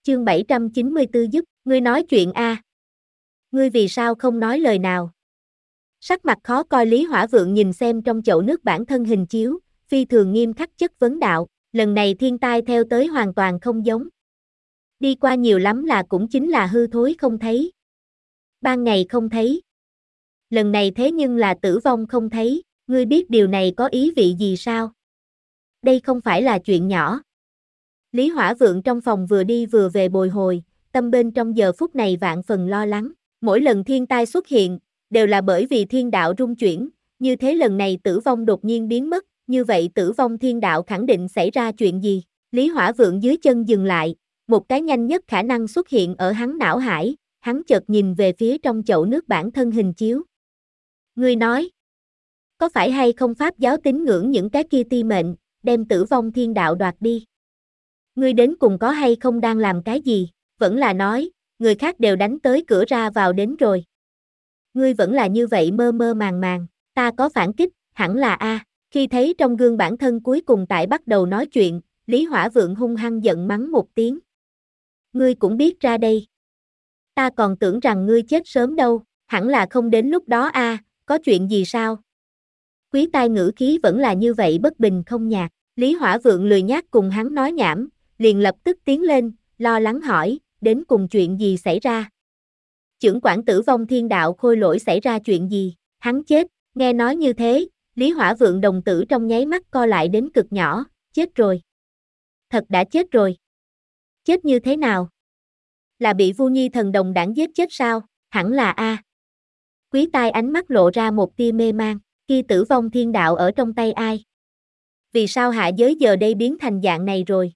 Chương 794 giúp, ngươi nói chuyện a. Ngươi vì sao không nói lời nào? Sắc mặt khó coi Lý Hỏa Vượng nhìn xem trong chậu nước bản thân hình chiếu, phi thường nghiêm khắc chất vấn đạo, lần này thiên tai theo tới hoàn toàn không giống. Đi qua nhiều lắm là cũng chính là hư thối không thấy. Ban ngày không thấy. Lần này thế nhưng là tử vong không thấy, ngươi biết điều này có ý vị gì sao? Đây không phải là chuyện nhỏ. Lý Hỏa Vượng trong phòng vừa đi vừa về bồi hồi, tâm bên trong giờ phút này vạn phần lo lắng. Mỗi lần thiên tai xuất hiện, đều là bởi vì thiên đạo rung chuyển, như thế lần này tử vong đột nhiên biến mất, như vậy tử vong thiên đạo khẳng định xảy ra chuyện gì? Lý Hỏa Vượng dưới chân dừng lại, một cái nhanh nhất khả năng xuất hiện ở hắn não hải, hắn chợt nhìn về phía trong chậu nước bản thân hình chiếu. Ngươi nói, có phải hay không pháp giáo tín ngưỡng những cái kia ti mệnh, đem tử vong thiên đạo đoạt đi? Ngươi đến cùng có hay không đang làm cái gì? Vẫn là nói, người khác đều đánh tới cửa ra vào đến rồi. Ngươi vẫn là như vậy mơ mơ màng màng, ta có phản kích, hẳn là a. Khi thấy trong gương bản thân cuối cùng tại bắt đầu nói chuyện, Lý Hỏa Vượng hung hăng giận mắng một tiếng. Ngươi cũng biết ra đây. Ta còn tưởng rằng ngươi chết sớm đâu, hẳn là không đến lúc đó a, có chuyện gì sao? Quý tai ngữ khí vẫn là như vậy bất bình không nhạt, Lý Hỏa Vượng lười nhác cùng hắn nói nhảm, liền lập tức tiến lên, lo lắng hỏi, đến cùng chuyện gì xảy ra? Chưởng quản tử vong thiên đạo khôi lỗi xảy ra chuyện gì? Hắn chết, nghe nói như thế, Lý Hỏa Vượng đồng tử trong nháy mắt co lại đến cực nhỏ, chết rồi. Thật đã chết rồi. Chết như thế nào? Là bị Vu Nhi thần đồng đảng giết chết sao? Hẳn là a. Quý tai ánh mắt lộ ra một tia mê man, kia tử vong thiên đạo ở trong tay ai? Vì sao hạ giới giờ đây biến thành dạng này rồi?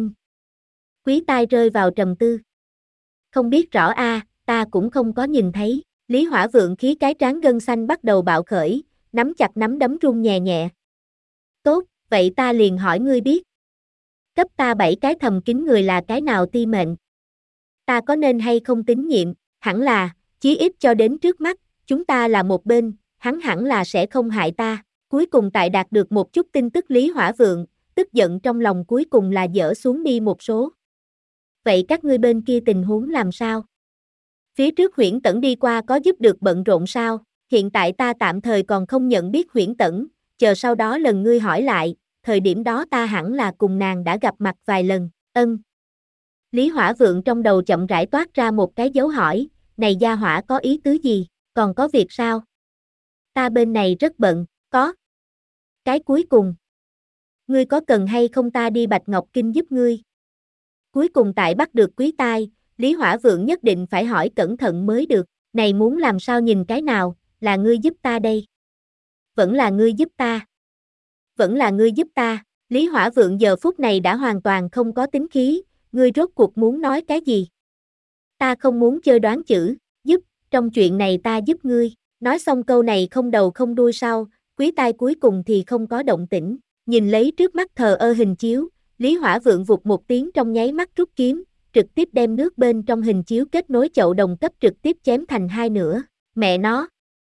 Quý tai rơi vào trầm tư. Không biết rõ a, ta cũng không có nhìn thấy. Lý Hỏa Vượng khí cái trán gân xanh bắt đầu bạo khởi, nắm chặt nắm đấm run nhẹ nhẹ. Tốt, vậy ta liền hỏi ngươi biết. Cấp ta 7 cái thầm kín người là cái nào ti mệnh? Ta có nên hay không tín nhiệm? Hẳn là, chí ít cho đến trước mắt, chúng ta là một bên, hắn hẳn là sẽ không hại ta. Cuối cùng tại đạt được một chút tin tức Lý Hỏa Vượng, tức giận trong lòng cuối cùng là dỡ xuống đi một số. Vậy các ngươi bên kia tình huống làm sao? Phía trước Huyễn Tẩn đi qua có giúp được bận rộn sao? Hiện tại ta tạm thời còn không nhận biết Huyễn Tẩn, chờ sau đó lần ngươi hỏi lại, thời điểm đó ta hẳn là cùng nàng đã gặp mặt vài lần. Lý Hỏa Vượng trong đầu chậm rãi toát ra một cái dấu hỏi, này gia hỏa có ý tứ gì, còn có việc sao? Ta bên này rất bận, có. Cái cuối cùng. Ngươi có cần hay không ta đi Bạch Ngọc Kinh giúp ngươi? Cuối cùng tại bắt được quý tai, Lý Hỏa Vượng nhất định phải hỏi cẩn thận mới được, này muốn làm sao nhìn cái nào, là ngươi giúp ta đây? Vẫn là ngươi giúp ta. Vẫn là ngươi giúp ta, Lý Hỏa Vượng giờ phút này đã hoàn toàn không có tính khí, ngươi rốt cuộc muốn nói cái gì? Ta không muốn chơi đoán chữ, giúp, trong chuyện này ta giúp ngươi, nói xong câu này không đầu không đuôi sau, quý tai cuối cùng thì không có động tĩnh, nhìn lấy trước mắt thờ ơ hình chiếu, Lý Hỏa Vượng vụt một tiếng trong nháy mắt rút kiếm, trực tiếp đem nước bên trong hình chiếu kết nối chậu đồng cấp trực tiếp chém thành hai nửa, mẹ nó.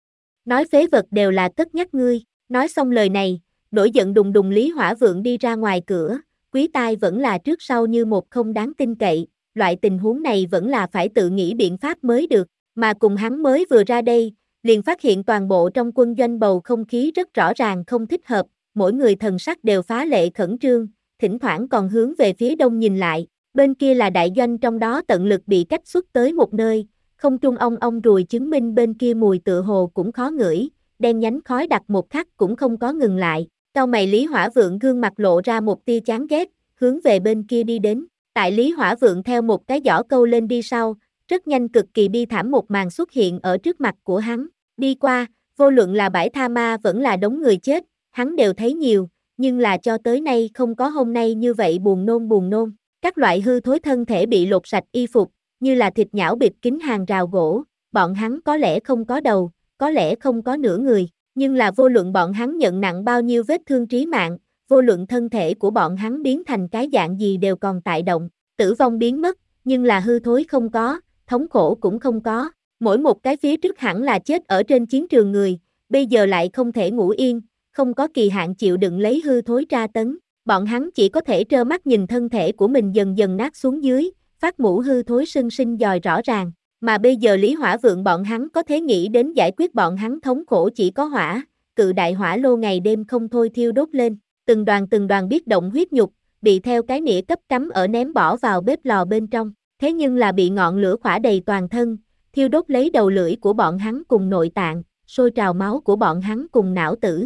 Nói phế vật đều là cất nhắc ngươi, nói xong lời này, nổi giận đùng đùng Lý Hỏa Vượng đi ra ngoài cửa, quý tai vẫn là trước sau như một không đáng tin cậy, loại tình huống này vẫn là phải tự nghĩ biện pháp mới được, mà cùng hắn mới vừa ra đây, liền phát hiện toàn bộ trong quân doanh bầu không khí rất rõ ràng không thích hợp, mỗi người thần sắc đều phá lệ khẩn trương, thỉnh thoảng còn hướng về phía đông nhìn lại, bên kia là đại doanh trong đó tận lực bị cách xuất tới một nơi, không trung ong ruồi chứng minh bên kia mùi tựa hồ cũng khó ngửi, đen nhánh khói đặc một khắc cũng không có ngừng lại, cau mày Lý Hỏa Vượng gương mặt lộ ra một tia chán ghét, hướng về bên kia đi đến, tại Lý Hỏa Vượng theo một cái giỏ câu lên đi sau, rất nhanh cực kỳ bi thảm một màn xuất hiện ở trước mặt của hắn, đi qua, vô luận là bãi tha ma vẫn là đống người chết, hắn đều thấy nhiều, nhưng là cho tới nay không có hôm nay như vậy buồn nôn. Các loại hư thối thân thể bị lột sạch y phục, như là thịt nhão bịt kín hàng rào gỗ, bọn hắn có lẽ không có đầu, có lẽ không có nửa người, nhưng là vô luận bọn hắn nhận nặng bao nhiêu vết thương trí mạng, vô luận thân thể của bọn hắn biến thành cái dạng gì đều còn tại động, tử vong biến mất, nhưng là hư thối không có, thống khổ cũng không có, mỗi một cái phía trước hẳn là chết ở trên chiến trường người, bây giờ lại không thể ngủ yên, không có kỳ hạn chịu đựng lấy hư thối tra tấn, bọn hắn chỉ có thể trơ mắt nhìn thân thể của mình dần dần nát xuống dưới, phát mũ hư thối sưng sinh dòi rõ ràng, mà bây giờ Lý Hỏa Vượng bọn hắn có thể nghĩ đến giải quyết bọn hắn thống khổ chỉ có hỏa, cự đại hỏa lô ngày đêm không thôi thiêu đốt lên, từng đoàn biết động huyết nhục, bị theo cái nĩa cấp cắm ở ném bỏ vào bếp lò bên trong, thế nhưng là bị ngọn lửa khỏa đầy toàn thân, thiêu đốt lấy đầu lưỡi của bọn hắn cùng nội tạng, sôi trào máu của bọn hắn cùng não tử.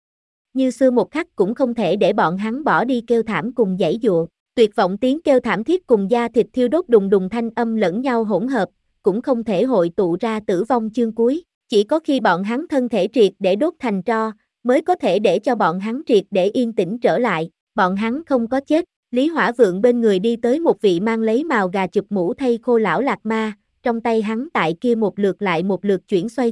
Như xưa một khắc cũng không thể để bọn hắn bỏ đi kêu thảm cùng giãy giụa, tuyệt vọng tiếng kêu thảm thiết cùng da thịt thiêu đốt đùng đùng thanh âm lẫn nhau hỗn hợp, cũng không thể hội tụ ra tử vong chương cuối, chỉ có khi bọn hắn thân thể triệt để đốt thành tro, mới có thể để cho bọn hắn triệt để yên tĩnh trở lại, bọn hắn không có chết. Lý Hỏa Vượng bên người đi tới một vị mang lấy mào gà chụp mũ thay khô lão lạc ma, trong tay hắn tại kia một lượt lại một lượt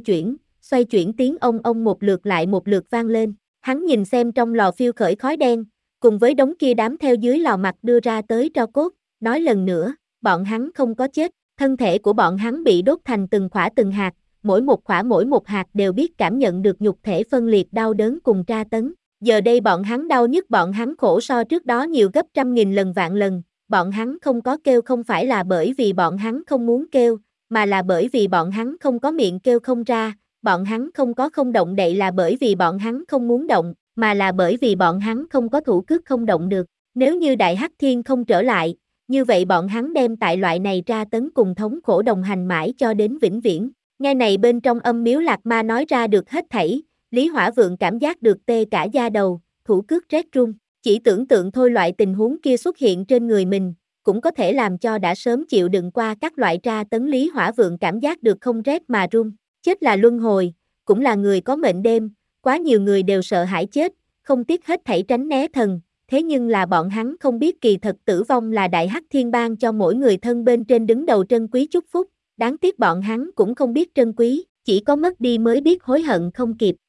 xoay chuyển tiếng ông một lượt lại một lượt vang lên. Hắn nhìn xem trong lò phiêu khởi khói đen, cùng với đống kia đám theo dưới lò mặt đưa ra tới tro cốt, nói lần nữa, bọn hắn không có chết, thân thể của bọn hắn bị đốt thành từng khỏa từng hạt, mỗi một hạt đều biết cảm nhận được nhục thể phân liệt đau đớn cùng tra tấn. Giờ đây bọn hắn đau nhức, bọn hắn khổ so trước đó nhiều gấp trăm nghìn lần vạn lần, bọn hắn không có kêu không phải là bởi vì bọn hắn không muốn kêu, mà là bởi vì bọn hắn không có miệng kêu không ra, bọn hắn không có không động đậy là bởi vì bọn hắn không muốn động, mà là bởi vì bọn hắn không có thủ cước không động được. Nếu như Đại Hắc Thiên không trở lại, như vậy bọn hắn đem tại loại này tra tấn cùng thống khổ đồng hành mãi cho đến vĩnh viễn. Nghe này bên trong âm miếu lạc ma nói ra được hết thảy, Lý Hỏa Vượng cảm giác được tê cả da đầu, thủ cước rét run, chỉ tưởng tượng thôi loại tình huống kia xuất hiện trên người mình, cũng có thể làm cho đã sớm chịu đựng qua các loại tra tấn Lý Hỏa Vượng cảm giác được không rét mà run. Chết là luân hồi, cũng là người có mệnh đêm, quá nhiều người đều sợ hãi chết, không tiếc hết thảy tránh né thần, thế nhưng là bọn hắn không biết kỳ thật tử vong là Đại Hắc Thiên ban cho mỗi người thân bên trên đứng đầu trân quý chúc phúc, đáng tiếc bọn hắn cũng không biết trân quý, chỉ có mất đi mới biết hối hận không kịp.